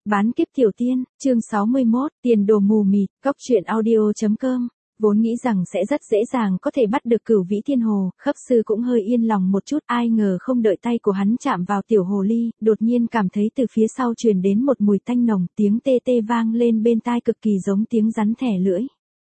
Bán kiếp tiểu tiên, chương 61, tiền đồ mù mịt, cóc truyện audio.com. Vốn nghĩ rằng sẽ rất dễ dàng có thể bắt được Cửu Vĩ Thiên Hồ, Khấp Sư cũng hơi yên lòng một chút, ai ngờ không đợi tay của hắn chạm vào tiểu hồ ly, đột nhiên cảm thấy từ phía sau truyền đến một mùi tanh nồng, tiếng tê tê vang lên bên tai cực kỳ giống tiếng rắn thẻ lưỡi.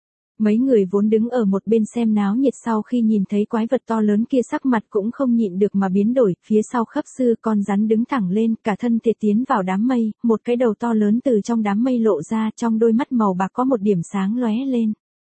Mấy người vốn đứng ở một bên xem náo nhiệt sau khi nhìn thấy quái vật to lớn kia sắc mặt cũng không nhịn được mà biến đổi, phía sau Khấp Sư con rắn đứng thẳng lên, cả thân thể tiến vào đám mây, một cái đầu to lớn từ trong đám mây lộ ra, trong đôi mắt màu bạc có một điểm sáng lóe lên.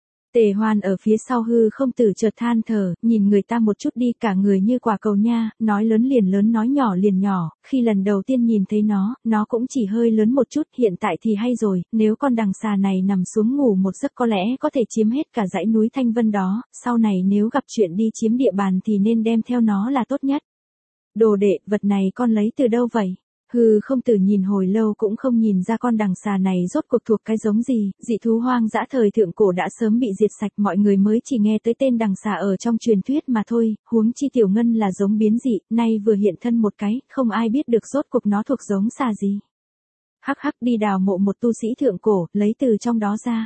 Tề Hoan ở phía sau hư không tử chợt than thở, nhìn người ta một chút đi, cả người như quả cầu nha, nói lớn liền lớn nói nhỏ liền nhỏ, khi lần đầu tiên nhìn thấy nó cũng chỉ hơi lớn một chút, hiện tại thì hay rồi, nếu con đằng xà này nằm xuống ngủ một giấc có lẽ có thể chiếm hết cả dãy núi Thanh Vân đó, sau này nếu gặp chuyện đi chiếm địa bàn thì nên đem theo nó là tốt nhất. Đồ đệ, vật này con lấy từ đâu vậy? Hư không tử nhìn hồi lâu cũng không nhìn ra con đằng xà này rốt cuộc thuộc cái giống gì, dị thú hoang dã thời thượng cổ đã sớm bị diệt sạch, mọi người mới chỉ nghe tới tên đằng xà ở trong truyền thuyết mà thôi, huống chi Tiểu Ngân là giống biến dị, nay vừa hiện thân một cái, không ai biết được rốt cuộc nó thuộc giống xà gì. Hắc hắc, đi đào mộ một tu sĩ thượng cổ, lấy từ trong đó ra.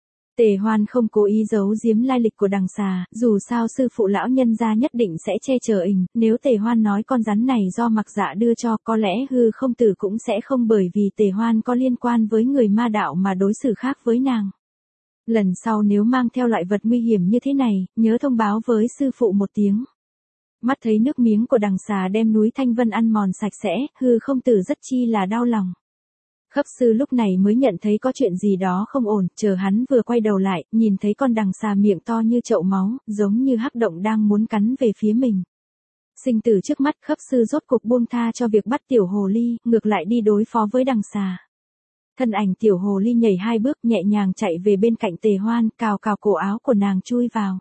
Tề Hoan không cố ý giấu giếm lai lịch của đằng xà, dù sao sư phụ lão nhân gia nhất định sẽ che chở ình, nếu Tề Hoan nói con rắn này do Mặc Dạ đưa cho, có lẽ hư không tử cũng sẽ không bởi vì Tề Hoan có liên quan với người ma đạo mà đối xử khác với nàng. Lần sau nếu mang theo loại vật nguy hiểm như thế này, nhớ thông báo với sư phụ một tiếng. Mắt thấy nước miếng của đằng xà đem núi Thanh Vân ăn mòn sạch sẽ, hư không tử rất chi là đau lòng. Khấp Sư lúc này mới nhận thấy có chuyện gì đó không ổn, chờ hắn vừa quay đầu lại, nhìn thấy con đằng xà miệng to như chậu máu, giống như hắc động đang muốn cắn về phía mình. Sinh tử trước mắt, Khấp Sư rốt cuộc buông tha cho việc bắt tiểu hồ ly, ngược lại đi đối phó với đằng xà. Thân ảnh tiểu hồ ly nhảy 2 bước nhẹ nhàng chạy về bên cạnh Tề Hoan, cào cào cổ áo của nàng chui vào.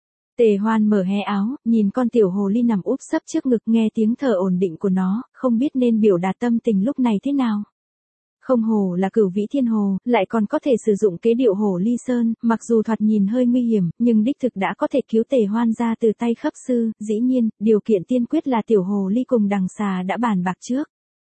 Tề Hoan mở hé áo, nhìn con tiểu hồ ly nằm úp sấp trước ngực, nghe tiếng thở ổn định của nó, không biết nên biểu đạt tâm tình lúc này thế nào. Không hổ là Cửu Vĩ Thiên Hồ, lại còn có thể sử dụng kế điệu hổ ly sơn, mặc dù thoạt nhìn hơi nguy hiểm, nhưng đích thực đã có thể cứu Tề Hoan ra từ tay Khấp Sư, dĩ nhiên, điều kiện tiên quyết là tiểu hồ ly cùng đằng xà đã bàn bạc trước.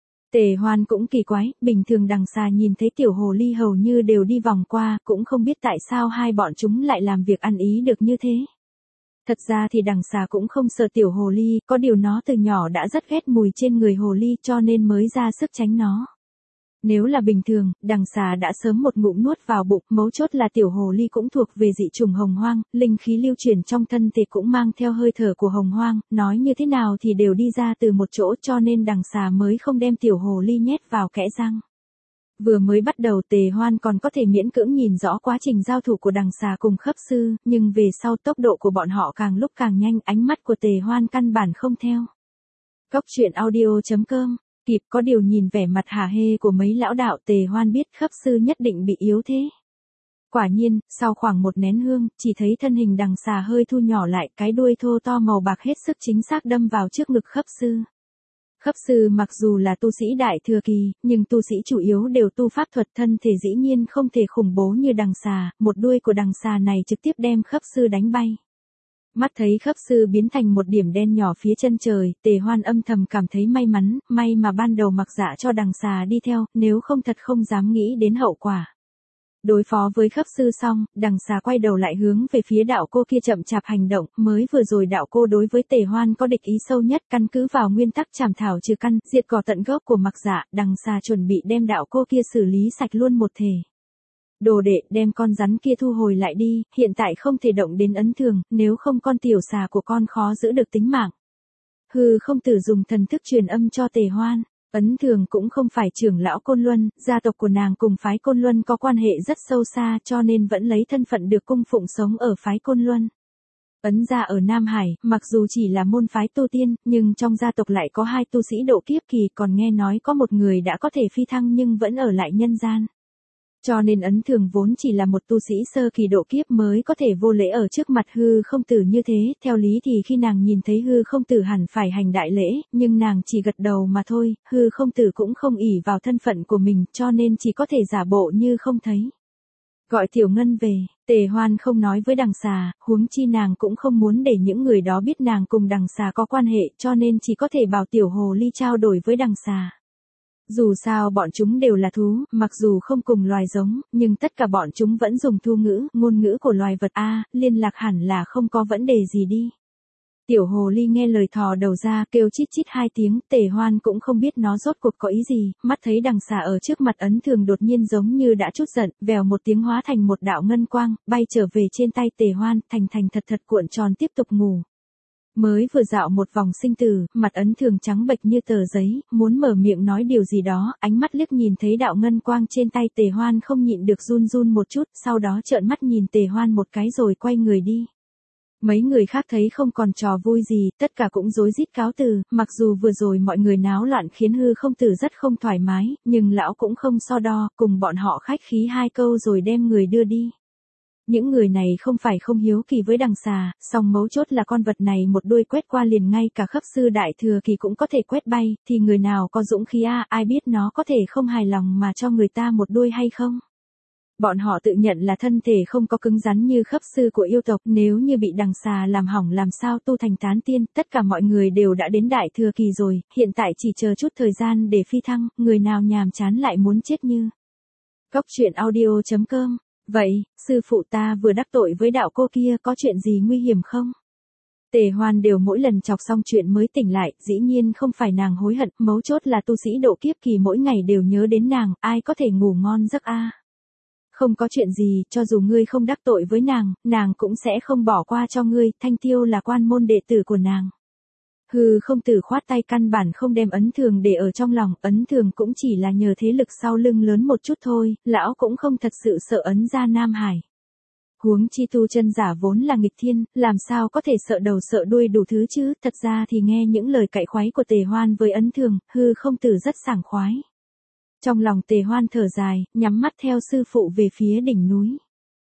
Tề Hoan cũng kỳ quái, bình thường đằng xà nhìn thấy tiểu hồ ly hầu như đều đi vòng qua, cũng không biết tại sao hai bọn chúng lại làm việc ăn ý được như thế. Thật ra thì đằng xà cũng không sợ tiểu hồ ly, có điều nó từ nhỏ đã rất ghét mùi trên người hồ ly cho nên mới ra sức tránh nó. Nếu là bình thường, đằng xà đã sớm một ngụm nuốt vào bụng, mấu chốt là tiểu hồ ly cũng thuộc về dị chủng hồng hoang, linh khí lưu chuyển trong thân thể cũng mang theo hơi thở của hồng hoang, nói như thế nào thì đều đi ra từ một chỗ cho nên đằng xà mới không đem tiểu hồ ly nhét vào kẽ răng. Vừa mới bắt đầu Tề Hoan còn có thể miễn cưỡng nhìn rõ quá trình giao thủ của đằng xà cùng Khấp Sư, nhưng về sau tốc độ của bọn họ càng lúc càng nhanh, ánh mắt của Tề Hoan căn bản không theo. Cóc truyện audio.com. Kịp, có điều nhìn vẻ mặt hả hê của mấy lão đạo, Tề Hoan biết Khấp Sư nhất định bị yếu thế. Quả nhiên, sau khoảng một nén hương, chỉ thấy thân hình đằng xà hơi thu nhỏ lại, cái đuôi thô to màu bạc hết sức chính xác đâm vào trước ngực Khấp Sư. Khấp Sư mặc dù là tu sĩ đại thừa kỳ, nhưng tu sĩ chủ yếu đều tu pháp thuật, thân thể dĩ nhiên không thể khủng bố như đằng xà, một đuôi của đằng xà này trực tiếp đem Khấp Sư đánh bay. Mắt thấy Khấp Sư biến thành một điểm đen nhỏ phía chân trời, Tề Hoan âm thầm cảm thấy may mắn, may mà ban đầu Mặc Dạ cho đằng xà đi theo, nếu không thật không dám nghĩ đến hậu quả. Đối phó với Khấp Sư xong, đằng xà quay đầu lại hướng về phía đạo cô kia chậm chạp hành động, mới vừa rồi đạo cô đối với Tề Hoan có địch ý sâu nhất, căn cứ vào nguyên tắc chảm thảo trừ căn, diệt cỏ tận gốc của Mặc Dạ, đằng xà chuẩn bị đem đạo cô kia xử lý sạch luôn một thể. Đồ đệ, đem con rắn kia thu hồi lại đi, hiện tại không thể động đến ấn thường, nếu không con tiểu xà của con khó giữ được tính mạng. Hư không tử dùng thần thức truyền âm cho Tề Hoan. Ấn thường cũng không phải trưởng lão Côn Luân, gia tộc của nàng cùng phái Côn Luân có quan hệ rất sâu xa cho nên vẫn lấy thân phận được cung phụng sống ở phái Côn Luân. Ấn gia ở Nam Hải, mặc dù chỉ là môn phái tu tiên, nhưng trong gia tộc lại có 2 tu sĩ độ kiếp kỳ, còn nghe nói có một người đã có thể phi thăng nhưng vẫn ở lại nhân gian. Cho nên Ấn Thường vốn chỉ là một tu sĩ sơ kỳ độ kiếp mới có thể vô lễ ở trước mặt hư không tử như thế, theo lý thì khi nàng nhìn thấy hư không tử hẳn phải hành đại lễ, nhưng nàng chỉ gật đầu mà thôi, hư không tử cũng không ỷ vào thân phận của mình cho nên chỉ có thể giả bộ như không thấy. Gọi Tiểu Ngân về, Tề Hoan không nói với đằng xà, huống chi nàng cũng không muốn để những người đó biết nàng cùng đằng xà có quan hệ cho nên chỉ có thể bảo tiểu hồ ly trao đổi với đằng xà. Dù sao bọn chúng đều là thú, mặc dù không cùng loài giống, nhưng tất cả bọn chúng vẫn dùng thu ngữ, ngôn ngữ của loài vật A, liên lạc hẳn là không có vấn đề gì đi. Tiểu hồ ly nghe lời thò đầu ra, kêu chít chít 2 tiếng, Tề Hoan cũng không biết nó rốt cuộc có ý gì, mắt thấy đằng xà ở trước mặt Ấn Thường đột nhiên giống như đã chút giận, vèo một tiếng hóa thành một đạo ngân quang, bay trở về trên tay Tề Hoan, thành thật cuộn tròn tiếp tục ngủ. Mới vừa dạo một vòng sinh tử, mặt Ấn Thường trắng bệch như tờ giấy, muốn mở miệng nói điều gì đó, ánh mắt liếc nhìn thấy đạo ngân quang trên tay Tề Hoan không nhịn được run run một chút, sau đó trợn mắt nhìn Tề Hoan một cái rồi quay người đi. Mấy người khác thấy không còn trò vui gì, tất cả cũng rối rít cáo từ, mặc dù vừa rồi mọi người náo loạn khiến Hư Không Tử rất không thoải mái, nhưng lão cũng không so đo, cùng bọn họ khách khí 2 câu rồi đem người đưa đi. Những người này không phải không hiếu kỳ với đằng xà, song mấu chốt là con vật này một đuôi quét qua liền ngay cả khắp sư đại thừa kỳ cũng có thể quét bay, thì người nào có dũng khí ai biết nó có thể không hài lòng mà cho người ta một đuôi hay không. Bọn họ tự nhận là thân thể không có cứng rắn như khắp sư của yêu tộc, nếu như bị đằng xà làm hỏng làm sao tu thành tán tiên, tất cả mọi người đều đã đến đại thừa kỳ rồi, hiện tại chỉ chờ chút thời gian để phi thăng, người nào nhàm chán lại muốn chết như. Cóc truyện audio.com. Vậy, sư phụ ta vừa đắc tội với đạo cô kia, có chuyện gì nguy hiểm không? Tề Hoan đều mỗi lần chọc xong chuyện mới tỉnh lại, dĩ nhiên không phải nàng hối hận, mấu chốt là tu sĩ độ kiếp kỳ mỗi ngày đều nhớ đến nàng, ai có thể ngủ ngon giấc Không có chuyện gì, cho dù ngươi không đắc tội với nàng cũng sẽ không bỏ qua cho ngươi, Thanh Tiêu là quan môn đệ tử của nàng. Hư Không Tử khoát tay, căn bản không đem Ấn Thường để ở trong lòng, Ấn Thường cũng chỉ là nhờ thế lực sau lưng lớn một chút thôi, lão cũng không thật sự sợ Ấn gia Nam Hải. Huống chi tu chân giả vốn là nghịch thiên, làm sao có thể sợ đầu sợ đuôi đủ thứ chứ, thật ra thì nghe những lời cạy khoái của Tề Hoan với Ấn Thường, Hư Không Tử rất sảng khoái. Trong lòng Tề Hoan thở dài, nhắm mắt theo sư phụ về phía đỉnh núi.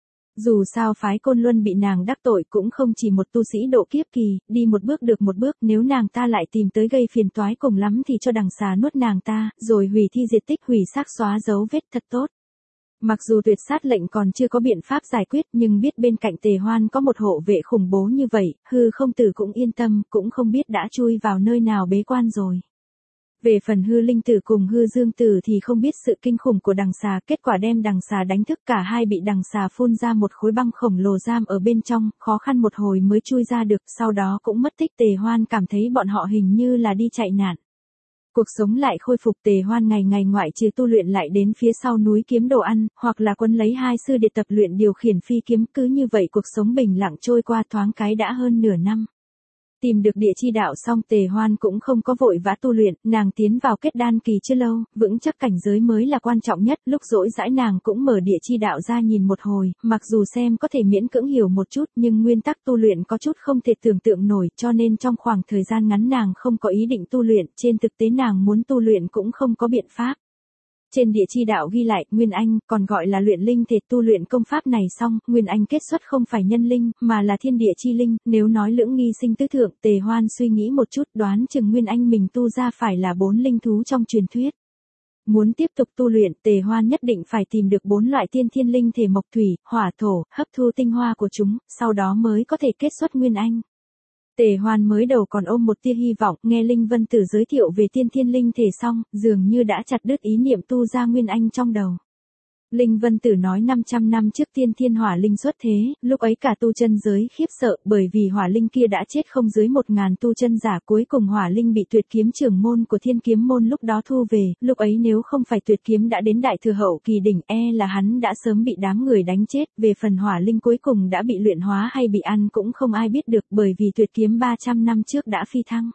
Dù sao phái Côn Luân bị nàng đắc tội cũng không chỉ một tu sĩ độ kiếp kỳ, đi một bước được một bước, nếu nàng ta lại tìm tới gây phiền toái cùng lắm thì cho đằng xà nuốt nàng ta, rồi hủy thi diệt tích, hủy xác xóa dấu vết thật tốt. Mặc dù tuyệt sát lệnh còn chưa có biện pháp giải quyết, nhưng biết bên cạnh Tề Hoan có một hộ vệ khủng bố như vậy, Hư Không Tử cũng yên tâm, cũng không biết đã chui vào nơi nào bế quan rồi. Về phần Hư Linh Tử cùng Hư Dương Tử thì không biết sự kinh khủng của đằng xà, kết quả đem đằng xà đánh thức, cả hai bị đằng xà phun ra một khối băng khổng lồ giam ở bên trong, khó khăn một hồi mới chui ra được, sau đó cũng mất tích. Tề Hoan cảm thấy bọn họ hình như là đi chạy nạn. Cuộc sống lại khôi phục. Tề Hoan ngày ngày ngoại trừ tu luyện lại đến phía sau núi kiếm đồ ăn, hoặc là quân lấy 2 sư để tập luyện điều khiển phi kiếm, cứ như vậy cuộc sống bình lặng trôi qua, thoáng cái đã hơn nửa năm. Tìm được địa chi đạo xong, Tề Hoan cũng không có vội vã tu luyện, nàng tiến vào kết đan kỳ chưa lâu, vững chắc cảnh giới mới là quan trọng nhất, lúc rỗi rãi nàng cũng mở địa chi đạo ra nhìn một hồi, mặc dù xem có thể miễn cưỡng hiểu một chút nhưng nguyên tắc tu luyện có chút không thể tưởng tượng nổi, cho nên trong khoảng thời gian ngắn nàng không có ý định tu luyện, trên thực tế nàng muốn tu luyện cũng không có biện pháp. Trên địa chi đạo ghi lại, Nguyên Anh, còn gọi là luyện linh thể, tu luyện công pháp này xong, Nguyên Anh kết xuất không phải nhân linh, mà là thiên địa chi linh, nếu nói lưỡng nghi sinh tứ thượng, Tề Hoan suy nghĩ một chút, đoán chừng Nguyên Anh mình tu ra phải là 4 linh thú trong truyền thuyết. Muốn tiếp tục tu luyện, Tề Hoan nhất định phải tìm được 4 loại tiên thiên linh thể mộc thủy, hỏa thổ, hấp thu tinh hoa của chúng, sau đó mới có thể kết xuất Nguyên Anh. Tề Hoan mới đầu còn ôm một tia hy vọng, nghe Linh Vân Tử giới thiệu về tiên thiên linh thể xong, dường như đã chặt đứt ý niệm tu ra Nguyên Anh trong đầu. Linh Vân Tử nói 500 năm trước tiên thiên hỏa linh xuất thế, lúc ấy cả tu chân giới khiếp sợ, bởi vì hỏa linh kia đã chết không dưới 1000 tu chân giả, cuối cùng hỏa linh bị tuyệt kiếm trưởng môn của thiên kiếm môn lúc đó thu về, lúc ấy nếu không phải tuyệt kiếm đã đến đại thừa hậu kỳ đỉnh, là hắn đã sớm bị đám người đánh chết, về phần hỏa linh cuối cùng đã bị luyện hóa hay bị ăn cũng không ai biết được, bởi vì tuyệt kiếm 300 năm trước đã phi thăng.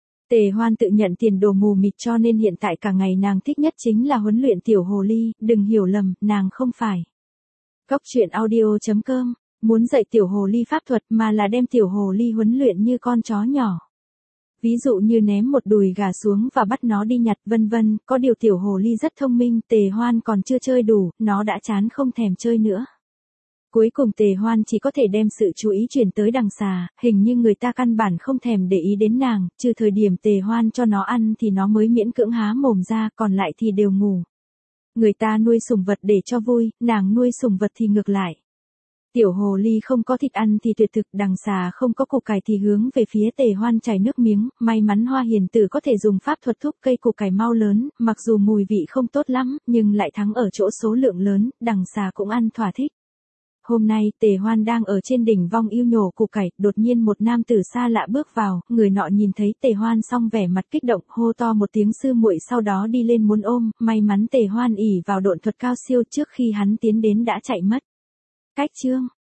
Tề Hoan tự nhận tiền đồ mù mịt, cho nên hiện tại cả ngày nàng thích nhất chính là huấn luyện tiểu hồ ly, đừng hiểu lầm, nàng không phải. Cóc truyện audio.com, muốn dạy tiểu hồ ly pháp thuật mà là đem tiểu hồ ly huấn luyện như con chó nhỏ. Ví dụ như ném một đùi gà xuống và bắt nó đi nhặt vân vân, có điều tiểu hồ ly rất thông minh, Tề Hoan còn chưa chơi đủ, nó đã chán không thèm chơi nữa. Cuối cùng Tề Hoan chỉ có thể đem sự chú ý chuyển tới đằng xà, hình như người ta căn bản không thèm để ý đến nàng, trừ thời điểm Tề Hoan cho nó ăn thì nó mới miễn cưỡng há mồm ra, còn lại thì đều ngủ. Người ta nuôi sủng vật để cho vui, nàng nuôi sủng vật thì ngược lại. Tiểu hồ ly không có thịt ăn thì tuyệt thực, đằng xà không có củ cải thì hướng về phía Tề Hoan chảy nước miếng, may mắn Hoa Hiền Tử có thể dùng pháp thuật thúc cây củ cải mau lớn, mặc dù mùi vị không tốt lắm, nhưng lại thắng ở chỗ số lượng lớn, đằng xà cũng ăn thỏa thích. Hôm nay, Tề Hoan đang ở trên đỉnh vong yêu nhổ củ cải, đột nhiên một nam tử xa lạ bước vào, người nọ nhìn thấy Tề Hoan xong vẻ mặt kích động, hô to một tiếng sư muội, sau đó đi lên muốn ôm, may mắn Tề Hoan ỷ vào độn thuật cao siêu, trước khi hắn tiến đến đã chạy mất. Cách chương